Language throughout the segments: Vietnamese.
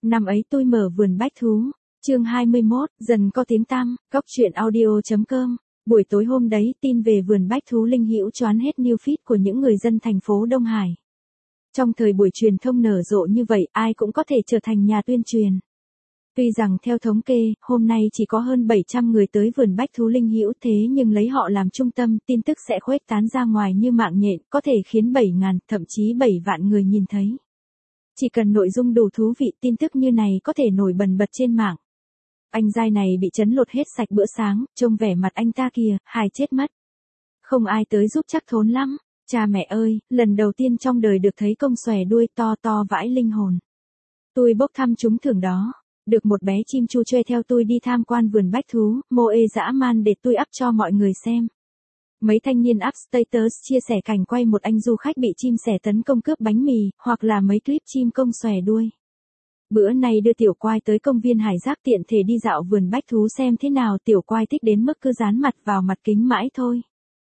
Năm ấy tôi mở vườn bách thú. Chương 21, dần có tiếng tăm, Cóc truyện audio.com. Buổi tối hôm đấy, tin về vườn bách thú Linh Hữu choán hết new feed của những người dân thành phố Đông Hải. Trong thời buổi truyền thông nở rộ như vậy, ai cũng có thể trở thành nhà tuyên truyền. Tuy rằng theo thống kê, hôm nay chỉ có hơn 700 người tới vườn bách thú Linh Hữu, thế nhưng lấy họ làm trung tâm, tin tức sẽ khuếch tán ra ngoài như mạng nhện, có thể khiến 7.000, thậm chí 7 vạn người nhìn thấy. Chỉ cần nội dung đủ thú vị, tin tức như này có thể nổi bần bật trên mạng. Anh giai này bị chấn lột hết sạch bữa sáng, trông vẻ mặt anh ta kìa, hài chết mất. Không ai tới giúp chắc thốn lắm. Cha mẹ ơi, lần đầu tiên trong đời được thấy công xòe đuôi to to vãi linh hồn. Tôi bốc thăm trúng thưởng đó. Được một bé chim chu choe theo tôi đi tham quan vườn bách thú, Moe dã man để tôi up cho mọi người xem. Mấy thanh niên up status chia sẻ cảnh quay một anh du khách bị chim sẻ tấn công cướp bánh mì, hoặc là mấy clip chim công xòe đuôi. Bữa nay đưa tiểu quai tới công viên Hải Giác tiện thể đi dạo vườn bách thú xem thế nào, tiểu quai thích đến mức cứ dán mặt vào mặt kính mãi thôi.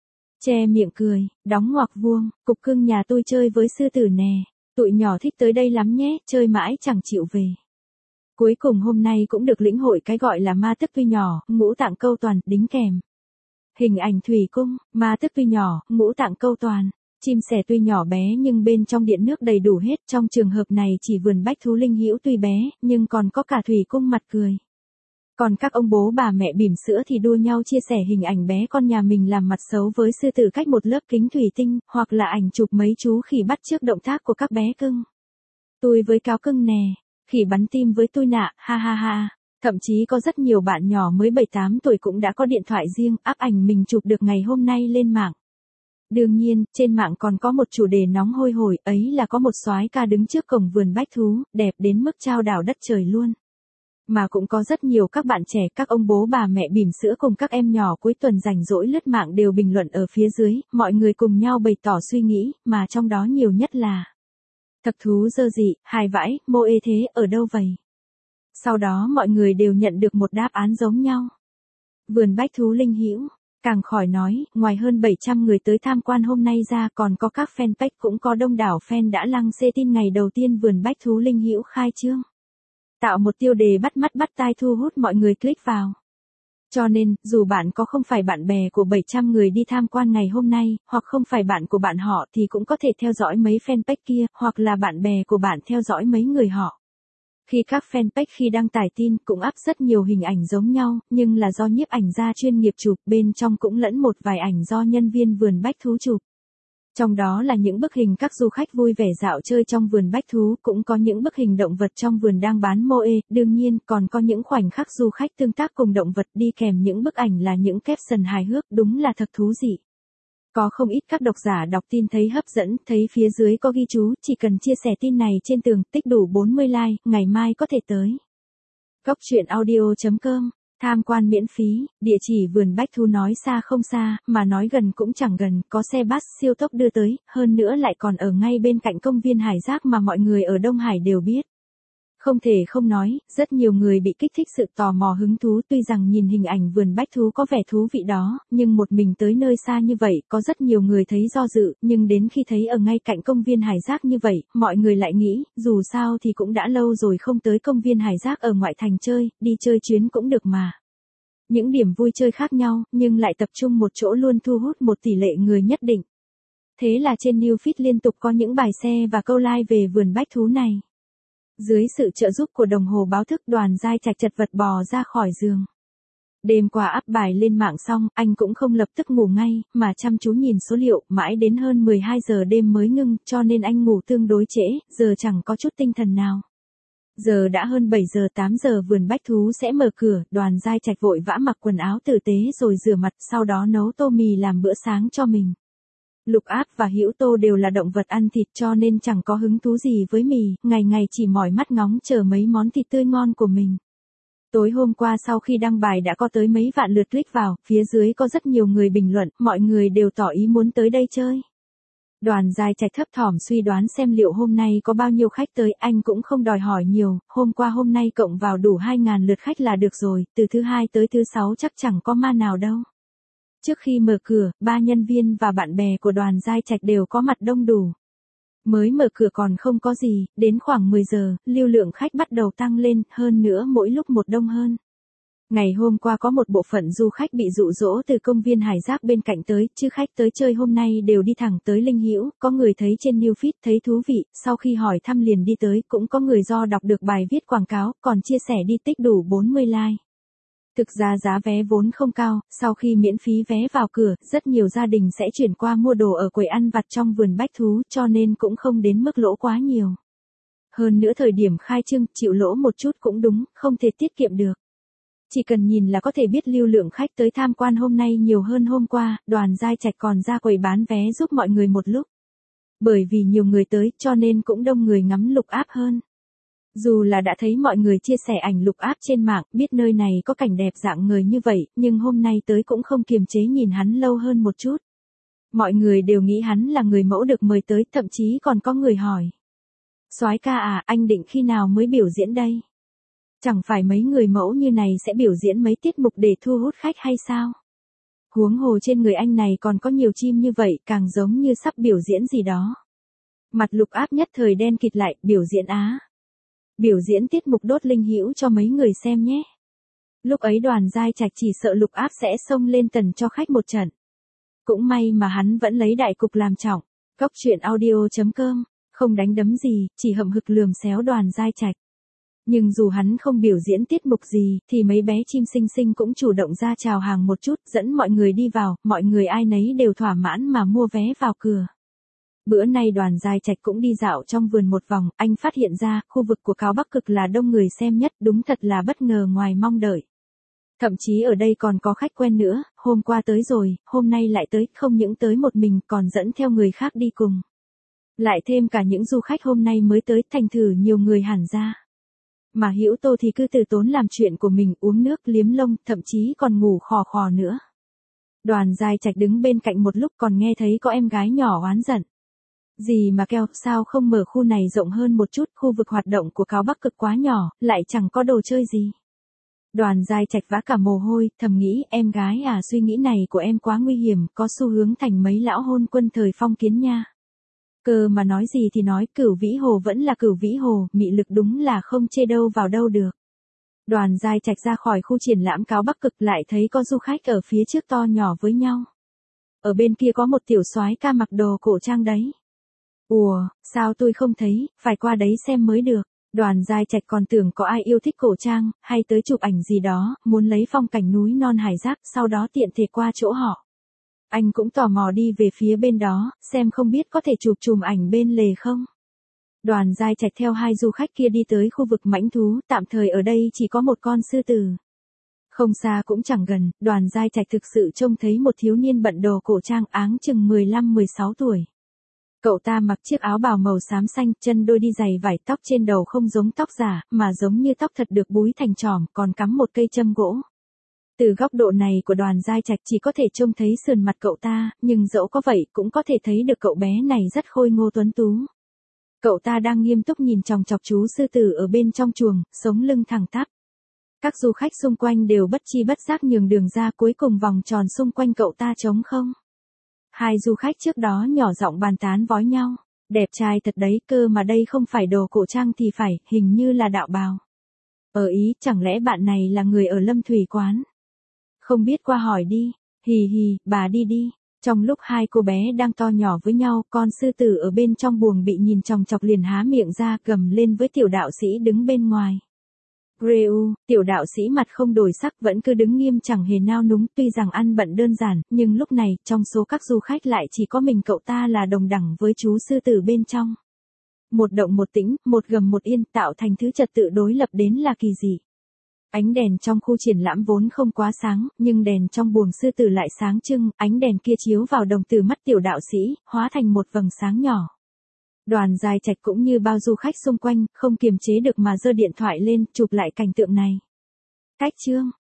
Che miệng cười, đóng ngoặc vuông, cục cưng nhà tôi chơi với sư tử nè, tụi nhỏ thích tới đây lắm nhé, chơi mãi chẳng chịu về. Cuối cùng hôm nay cũng được lĩnh hội cái gọi là ma tức tuy nhỏ, ngũ tạng câu toàn, đính kèm. Hình ảnh thủy cung, ma tức tuy nhỏ, ngũ tạng câu toàn. Chim sẻ tuy nhỏ bé nhưng bên trong điện nước đầy đủ hết, trong trường hợp này chỉ vườn bách thú Linh Hữu tuy bé, nhưng còn có cả thủy cung mặt cười. Còn các ông bố bà mẹ bỉm sữa thì đua nhau chia sẻ hình ảnh bé con nhà mình làm mặt xấu với sư tử cách một lớp kính thủy tinh, hoặc là ảnh chụp mấy chú khỉ bắt chước động tác của các bé cưng. Tôi với cáo cưng nè, khỉ bắn tim với tôi nạ, ha ha ha. Thậm chí có rất nhiều bạn nhỏ mới 7-8 tuổi cũng đã có điện thoại riêng, up ảnh mình chụp được ngày hôm nay lên mạng. Đương nhiên, trên mạng còn có một chủ đề nóng hôi hổi, ấy là có một soái ca đứng trước cổng vườn bách thú, đẹp đến mức chao đảo đất trời luôn. Mà cũng có rất nhiều các bạn trẻ, các ông bố bà mẹ bỉm sữa cùng các em nhỏ cuối tuần rảnh rỗi lướt mạng đều bình luận ở phía dưới, mọi người cùng nhau bày tỏ suy nghĩ, mà trong đó nhiều nhất là: thật thú dơ dị, hài vãi, Moe thế ở đâu vậy? Sau đó mọi người đều nhận được một đáp án giống nhau. Vườn bách thú Linh Hữu. Càng khỏi nói, ngoài hơn 700 người tới tham quan hôm nay ra còn có các fanpage cũng có đông đảo fan đã lăng xê tin ngày đầu tiên vườn bách thú Linh Hữu khai trương. Tạo một tiêu đề bắt mắt bắt tai thu hút mọi người click vào. Cho nên, dù bạn có không phải bạn bè của 700 người đi tham quan ngày hôm nay, hoặc không phải bạn của bạn họ thì cũng có thể theo dõi mấy fanpage kia, hoặc là bạn bè của bạn theo dõi mấy người họ. Khi các fanpage khi đăng tải tin cũng up rất nhiều hình ảnh giống nhau, nhưng là do nhiếp ảnh gia chuyên nghiệp chụp, bên trong cũng lẫn một vài ảnh do nhân viên vườn bách thú chụp. Trong đó là những bức hình các du khách vui vẻ dạo chơi trong vườn bách thú, cũng có những bức hình động vật trong vườn đang bán Moe, đương nhiên còn có những khoảnh khắc du khách tương tác cùng động vật, đi kèm những bức ảnh là những caption hài hước, đúng là thật thú dị. Có không ít các độc giả đọc tin thấy hấp dẫn, thấy phía dưới có ghi chú, chỉ cần chia sẻ tin này trên tường, tích đủ 40 like, ngày mai có thể tới. Cóc truyện audio.com, tham quan miễn phí, địa chỉ vườn bách thú nói xa không xa, mà nói gần cũng chẳng gần, có xe bus siêu tốc đưa tới, hơn nữa lại còn ở ngay bên cạnh công viên Hải Giác mà mọi người ở Đông Hải đều biết. Không thể không nói, rất nhiều người bị kích thích sự tò mò hứng thú, tuy rằng nhìn hình ảnh vườn bách thú có vẻ thú vị đó, nhưng một mình tới nơi xa như vậy, có rất nhiều người thấy do dự, nhưng đến khi thấy ở ngay cạnh công viên Hải Giác như vậy, mọi người lại nghĩ, dù sao thì cũng đã lâu rồi không tới công viên Hải Giác ở ngoại thành chơi, đi chơi chuyến cũng được mà. Những điểm vui chơi khác nhau, nhưng lại tập trung một chỗ luôn thu hút một tỷ lệ người nhất định. Thế là trên new feed liên tục có những bài share và câu like về vườn bách thú này. Dưới sự trợ giúp của đồng hồ báo thức, Đoàn Giai Trạch chật vật bò ra khỏi giường. Đêm qua up bài lên mạng xong, anh cũng không lập tức ngủ ngay, mà chăm chú nhìn số liệu, mãi đến hơn 12 giờ đêm mới ngưng, cho nên anh ngủ tương đối trễ, giờ chẳng có chút tinh thần nào. Giờ đã hơn 7 giờ 8 giờ vườn bách thú sẽ mở cửa, Đoàn Giai Trạch vội vã mặc quần áo tử tế rồi rửa mặt, sau đó nấu tô mì làm bữa sáng cho mình. Lục Áp và Hữu Tô đều là động vật ăn thịt cho nên chẳng có hứng thú gì với mì, ngày ngày chỉ mỏi mắt ngóng chờ mấy món thịt tươi ngon của mình. Tối hôm qua sau khi đăng bài đã có tới mấy vạn lượt click vào, phía dưới có rất nhiều người bình luận, mọi người đều tỏ ý muốn tới đây chơi. Đoàn Giai Trạch thấp thỏm suy đoán xem liệu hôm nay có bao nhiêu khách tới, anh cũng không đòi hỏi nhiều, hôm qua hôm nay cộng vào đủ 2.000 lượt khách là được rồi, từ thứ hai tới thứ sáu chắc chẳng có ma nào đâu. Trước khi mở cửa, 3 nhân viên và bạn bè của Đoàn Giai Trạch đều có mặt đông đủ. Mới mở cửa còn không có gì, đến khoảng 10 giờ, lưu lượng khách bắt đầu tăng lên, hơn nữa mỗi lúc một đông hơn. Ngày hôm qua có một bộ phận du khách bị dụ dỗ từ công viên Hải Giác bên cạnh tới, chứ khách tới chơi hôm nay đều đi thẳng tới Linh Hữu, có người thấy trên New Feed thấy thú vị, sau khi hỏi thăm liền đi tới, cũng có người do đọc được bài viết quảng cáo, còn chia sẻ đi tích đủ 40 like. Thực ra giá vé vốn không cao, sau khi miễn phí vé vào cửa, rất nhiều gia đình sẽ chuyển qua mua đồ ở quầy ăn vặt trong vườn bách thú, cho nên cũng không đến mức lỗ quá nhiều. Hơn nữa thời điểm khai trương, chịu lỗ một chút cũng đúng, không thể tiết kiệm được. Chỉ cần nhìn là có thể biết lưu lượng khách tới tham quan hôm nay nhiều hơn hôm qua, Đoàn Giai Trạch còn ra quầy bán vé giúp mọi người một lúc. Bởi vì nhiều người tới cho nên cũng đông người ngắm lục áp hơn. Dù là đã thấy mọi người chia sẻ ảnh lục áp trên mạng, biết nơi này có cảnh đẹp dạng người như vậy, nhưng hôm nay tới cũng không kiềm chế nhìn hắn lâu hơn một chút. Mọi người đều nghĩ hắn là người mẫu được mời tới, thậm chí còn có người hỏi. Soái ca à, anh định khi nào mới biểu diễn đây? Chẳng phải mấy người mẫu như này sẽ biểu diễn mấy tiết mục để thu hút khách hay sao? Huống hồ trên người anh này còn có nhiều chim như vậy, càng giống như sắp biểu diễn gì đó. Mặt lục áp nhất thời đen kịt lại, biểu diễn á. Biểu diễn tiết mục đốt linh hữu cho mấy người xem nhé. Lúc ấy Đoàn Giai Trạch chỉ sợ lục áp sẽ xông lên tần cho khách một trận. Cũng may mà hắn vẫn lấy đại cục làm trọng. Góc truyện audio.com, không đánh đấm gì, chỉ hậm hực lườm xéo Đoàn Giai Trạch. Nhưng dù hắn không biểu diễn tiết mục gì, thì mấy bé chim xinh xinh cũng chủ động ra chào hàng một chút, dẫn mọi người đi vào, mọi người ai nấy đều thỏa mãn mà mua vé vào cửa. Bữa nay Đoàn Giai Trạch cũng đi dạo trong vườn một vòng, anh phát hiện ra, khu vực của Cao Bắc Cực là đông người xem nhất, đúng thật là bất ngờ ngoài mong đợi. Thậm chí ở đây còn có khách quen nữa, hôm qua tới rồi, hôm nay lại tới, không những tới một mình còn dẫn theo người khác đi cùng. Lại thêm cả những du khách hôm nay mới tới, thành thử nhiều người hẳn ra. Mà Hữu Tô thì cứ từ tốn làm chuyện của mình, uống nước liếm lông, thậm chí còn ngủ khò khò nữa. Đoàn Giai Trạch đứng bên cạnh một lúc còn nghe thấy có em gái nhỏ oán giận. Gì mà keo, sao không mở khu này rộng hơn một chút, khu vực hoạt động của Cao Bắc Cực quá nhỏ, lại chẳng có đồ chơi gì. Đoàn Giai Trạch vã cả mồ hôi, thầm nghĩ, em gái à, suy nghĩ này của em quá nguy hiểm, có xu hướng thành mấy lão hôn quân thời phong kiến nha. Cơ mà nói gì thì nói, Cửu Vĩ Hồ vẫn là Cửu Vĩ Hồ, mị lực đúng là không chê đâu vào đâu được. Đoàn Giai Trạch ra khỏi khu triển lãm Cao Bắc Cực lại thấy có du khách ở phía trước to nhỏ với nhau. Ở bên kia có một tiểu soái ca mặc đồ cổ trang đấy. Ủa, sao tôi không thấy, phải qua đấy xem mới được. Đoàn Giai Trạch còn tưởng có ai yêu thích cổ trang, hay tới chụp ảnh gì đó, muốn lấy phong cảnh núi non Hải Giác, sau đó tiện thể qua chỗ họ. Anh cũng tò mò đi về phía bên đó, xem không biết có thể chụp chùm ảnh bên lề không. Đoàn Giai Trạch theo hai du khách kia đi tới khu vực mãnh thú, tạm thời ở đây chỉ có một con sư tử. Không xa cũng chẳng gần, Đoàn Giai Trạch thực sự trông thấy một thiếu niên bận đồ cổ trang áng chừng 15-16 tuổi. Cậu ta mặc chiếc áo bào màu xám xanh, chân đôi đi giày vải, tóc trên đầu không giống tóc giả, mà giống như tóc thật được búi thành chòm, còn cắm một cây châm gỗ. Từ góc độ này của Đoàn Giai Trạch chỉ có thể trông thấy sườn mặt cậu ta, nhưng dẫu có vậy cũng có thể thấy được cậu bé này rất khôi ngô tuấn tú. Cậu ta đang nghiêm túc nhìn chòng chọc chú sư tử ở bên trong chuồng, sống lưng thẳng tắp. Các du khách xung quanh đều bất chi bất giác nhường đường ra, cuối cùng vòng tròn xung quanh cậu ta trống không. Hai du khách trước đó nhỏ giọng bàn tán vói nhau. Đẹp trai thật đấy, cơ mà đây không phải đồ cổ trang thì phải, hình như là đạo bào. Ý, chẳng lẽ bạn này là người ở Lâm Thủy Quán? Không biết qua hỏi đi. Hì hì, bà đi đi. Trong lúc hai cô bé đang to nhỏ với nhau, con sư tử ở bên trong buồng bị nhìn chòng chọc liền há miệng ra, gầm lên với tiểu đạo sĩ đứng bên ngoài. Reu, tiểu đạo sĩ mặt không đổi sắc vẫn cứ đứng nghiêm chẳng hề nao núng, tuy rằng ăn bận đơn giản, nhưng lúc này, trong số các du khách lại chỉ có mình cậu ta là đồng đẳng với chú sư tử bên trong. Một động một tĩnh, một gầm một yên, tạo thành thứ trật tự đối lập đến là kỳ dị. Ánh đèn trong khu triển lãm vốn không quá sáng, nhưng đèn trong buồng sư tử lại sáng trưng, ánh đèn kia chiếu vào đồng tử mắt tiểu đạo sĩ, hóa thành một vầng sáng nhỏ. Đoàn Giai Trạch cũng như bao du khách xung quanh, không kiềm chế được mà giơ điện thoại lên, chụp lại cảnh tượng này. Cách chương